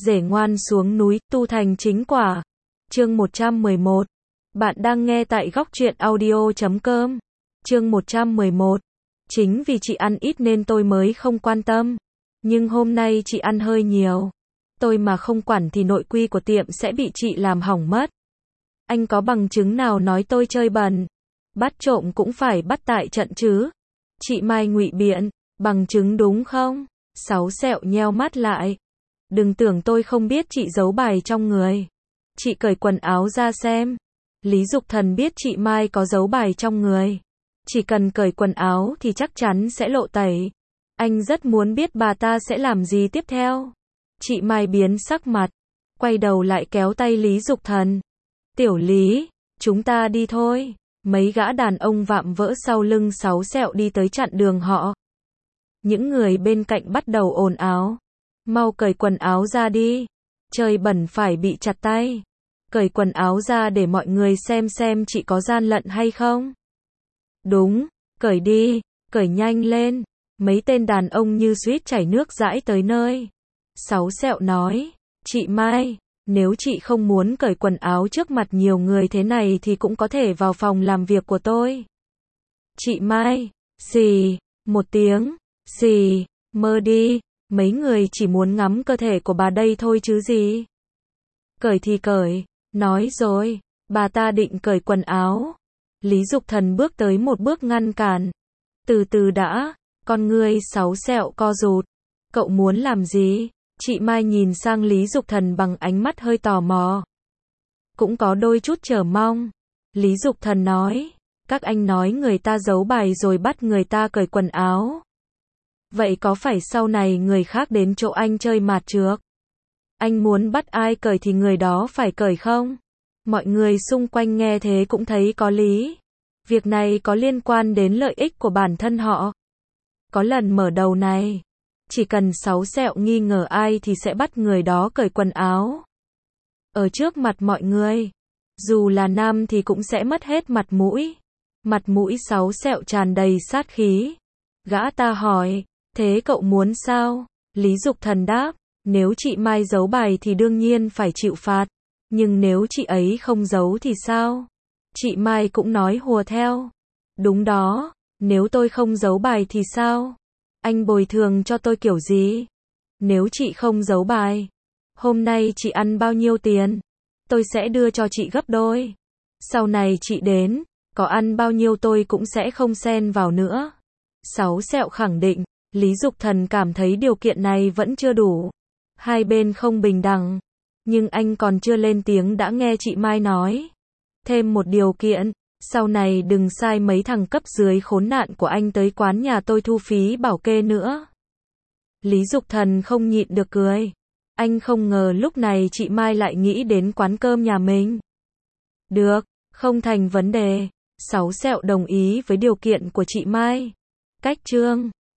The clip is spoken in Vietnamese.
Rể ngoan xuống núi, tu thành chính quả. Chương 111. Bạn đang nghe tại góc truyện audio.com. Chương 111. Chính vì chị ăn ít nên tôi mới không quan tâm. Nhưng hôm nay chị ăn hơi nhiều. Tôi mà không quản thì nội quy của tiệm sẽ bị chị làm hỏng mất. Anh có bằng chứng nào nói tôi chơi bẩn? Bắt trộm cũng phải bắt tại trận chứ. Chị Mai ngụy biện, bằng chứng đúng không? Sáu Sẹo nheo mắt lại. Đừng tưởng tôi không biết chị giấu bài trong người. Chị cởi quần áo ra xem. Lý Dục Thần biết chị Mai có giấu bài trong người. Chỉ cần cởi quần áo thì chắc chắn sẽ lộ tẩy. Anh rất muốn biết bà ta sẽ làm gì tiếp theo. Chị Mai biến sắc mặt, quay đầu lại kéo tay Lý Dục Thần. Tiểu Lý, chúng ta đi thôi. Mấy gã đàn ông vạm vỡ sau lưng Sáu Sẹo đi tới chặn đường họ. Những người bên cạnh bắt đầu ồn ào. Mau cởi quần áo ra đi. Chơi bẩn phải bị chặt tay. Cởi quần áo ra để mọi người xem chị có gian lận hay không. Đúng, cởi đi, cởi nhanh lên. Mấy tên đàn ông như suýt chảy nước dãi tới nơi. Sáu Sẹo nói, chị Mai, nếu chị không muốn cởi quần áo trước mặt nhiều người thế này thì cũng có thể vào phòng làm việc của tôi. Chị Mai, xì, một tiếng, xì, mơ đi, mấy người chỉ muốn ngắm cơ thể của bà đây thôi chứ gì. Cởi thì cởi, nói rồi, bà ta định cởi quần áo. Lý Dục Thần bước tới một bước ngăn cản. Từ từ đã, con ngươi Sáu Sẹo co rụt. Cậu muốn làm gì? Chị Mai nhìn sang Lý Dục Thần bằng ánh mắt hơi tò mò. Cũng có đôi chút chờ mong. Lý Dục Thần nói, các anh nói người ta giấu bài rồi bắt người ta cởi quần áo. Vậy có phải sau này người khác đến chỗ anh chơi mạt trước? Anh muốn bắt ai cởi thì người đó phải cởi không? Mọi người xung quanh nghe thế cũng thấy có lý. Việc này có liên quan đến lợi ích của bản thân họ. Có lần mở đầu này, chỉ cần Sáu Sẹo nghi ngờ ai thì sẽ bắt người đó cởi quần áo. Ở trước mặt mọi người, dù là nam thì cũng sẽ mất hết mặt mũi. Mặt mũi Sáu Sẹo tràn đầy sát khí. Gã ta hỏi, thế cậu muốn sao? Lý Dục Thần đáp, nếu chị Mai giấu bài thì đương nhiên phải chịu phạt. Nhưng nếu chị ấy không giấu thì sao? Chị Mai cũng nói hùa theo. Đúng đó, nếu tôi không giấu bài thì sao? Anh bồi thường cho tôi kiểu gì? Nếu chị không giấu bài, hôm nay chị ăn bao nhiêu tiền? Tôi sẽ đưa cho chị gấp đôi. Sau này chị đến, có ăn bao nhiêu tôi cũng sẽ không xen vào nữa. Sáu Sẹo khẳng định, Lý Dục Thần cảm thấy điều kiện này vẫn chưa đủ. Hai bên không bình đẳng. Nhưng anh còn chưa lên tiếng đã nghe chị Mai nói. Thêm một điều kiện, sau này đừng sai mấy thằng cấp dưới khốn nạn của anh tới quán nhà tôi thu phí bảo kê nữa. Lý Dục Thần không nhịn được cười. Anh không ngờ lúc này chị Mai lại nghĩ đến quán cơm nhà mình. Được, không thành vấn đề. Sáu Sẹo đồng ý với điều kiện của chị Mai. Cách chương